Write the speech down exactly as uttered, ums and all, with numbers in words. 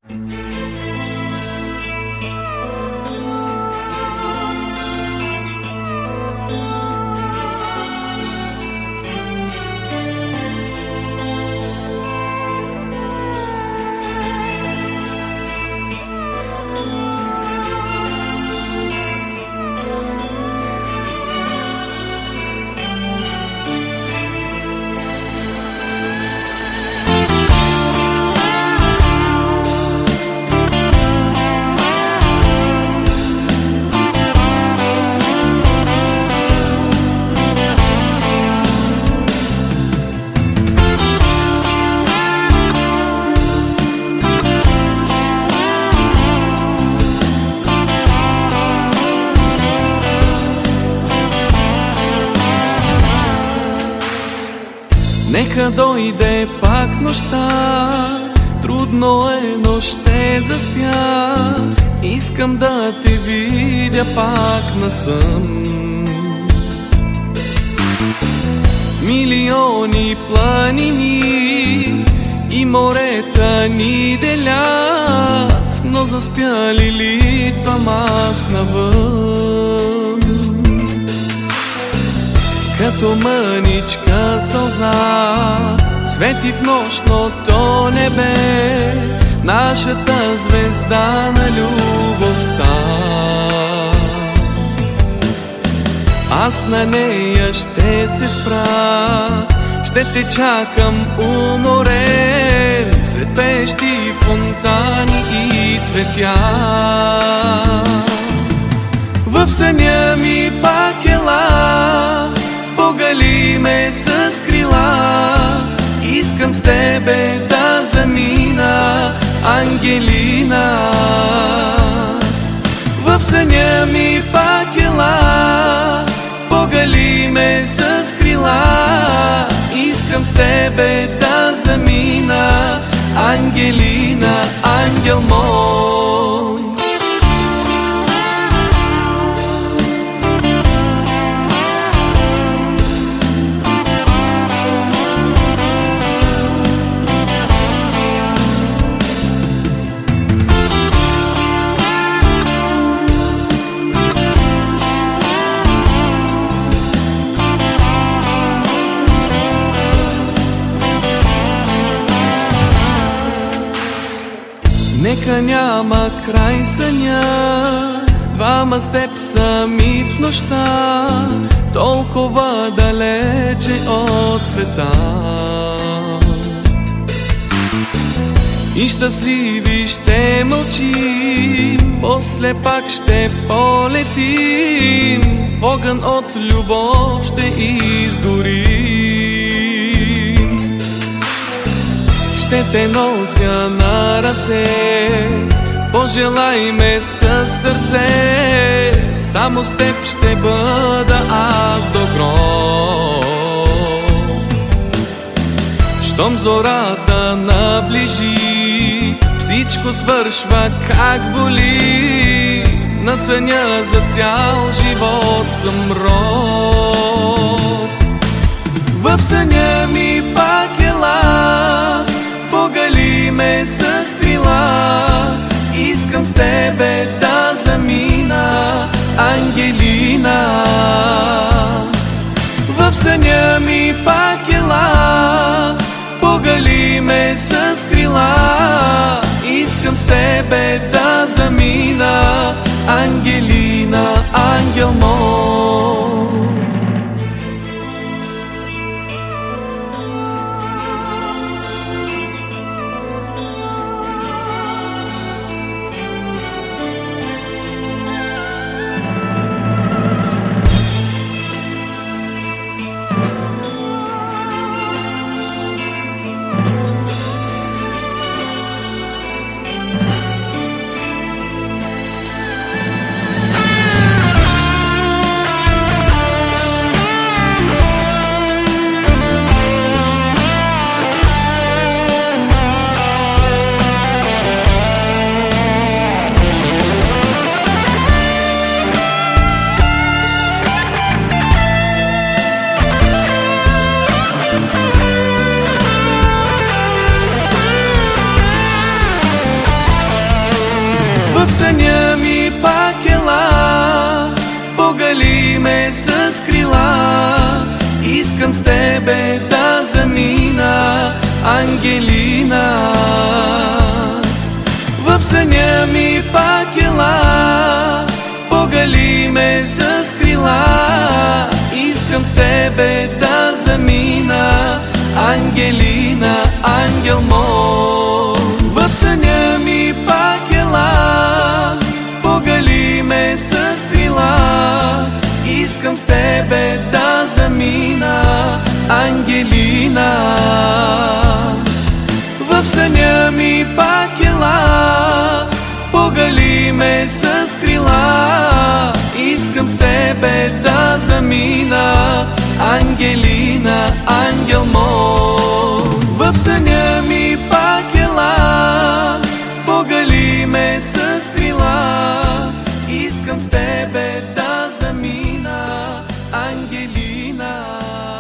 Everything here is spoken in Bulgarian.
Нека дойде пак нощта, трудно е, но ще заспя. Искам да те видя пак на сън. Милиони планини и морета ни делят, но заспяли литвам аз навън. Като мъничка сълза свети в нощното небе нашата звезда на любовта. Аз на нея ще се спра, ще те чакам уморен сред пещи, фонтани и цветя. В съня ми пак ела, погали ме с крила. Искам с тебе да замина, Ангелина. В съня ми пак ела, погали ме с крила. Искам с тебе да замина, Ангелина, ангел мой. Нека няма край съня, двама с теб сами в нощта, толкова далече от света. И щастливи ще мълчим, после пак ще полетим, в огън от любов ще изгорим. Ще те нося на ръце, пожелай ме със сърце, само с теб ще бъда аз до гроб. Щом зората наближи, всичко свършва как боли, на съня за цял живот съм роб. В съня ми пак ела, погали ме с крила. Искам с тебе да замина, Ангелина. В съня ми пак ела, погали ме с крила. Искам с тебе да замина, Ангелина, ангел мой. В съня ми пак ела, погали ме с крила. Искам с тебе да замина, Ангелина. В съня ми пак ела, погали ме с крила. Искам с тебе да замина, Ангелина, ангел мой. В съня ми пак ела, погали ме с крила. Искам с тебе да замина, Ангелина. В съня ми пак ела, погали ме с крила. Искам с тебе да замина, Ангелина, ангел мой. В съня ми пак ела, погали ме с крила. Искам с тебе да замина, Ангелина.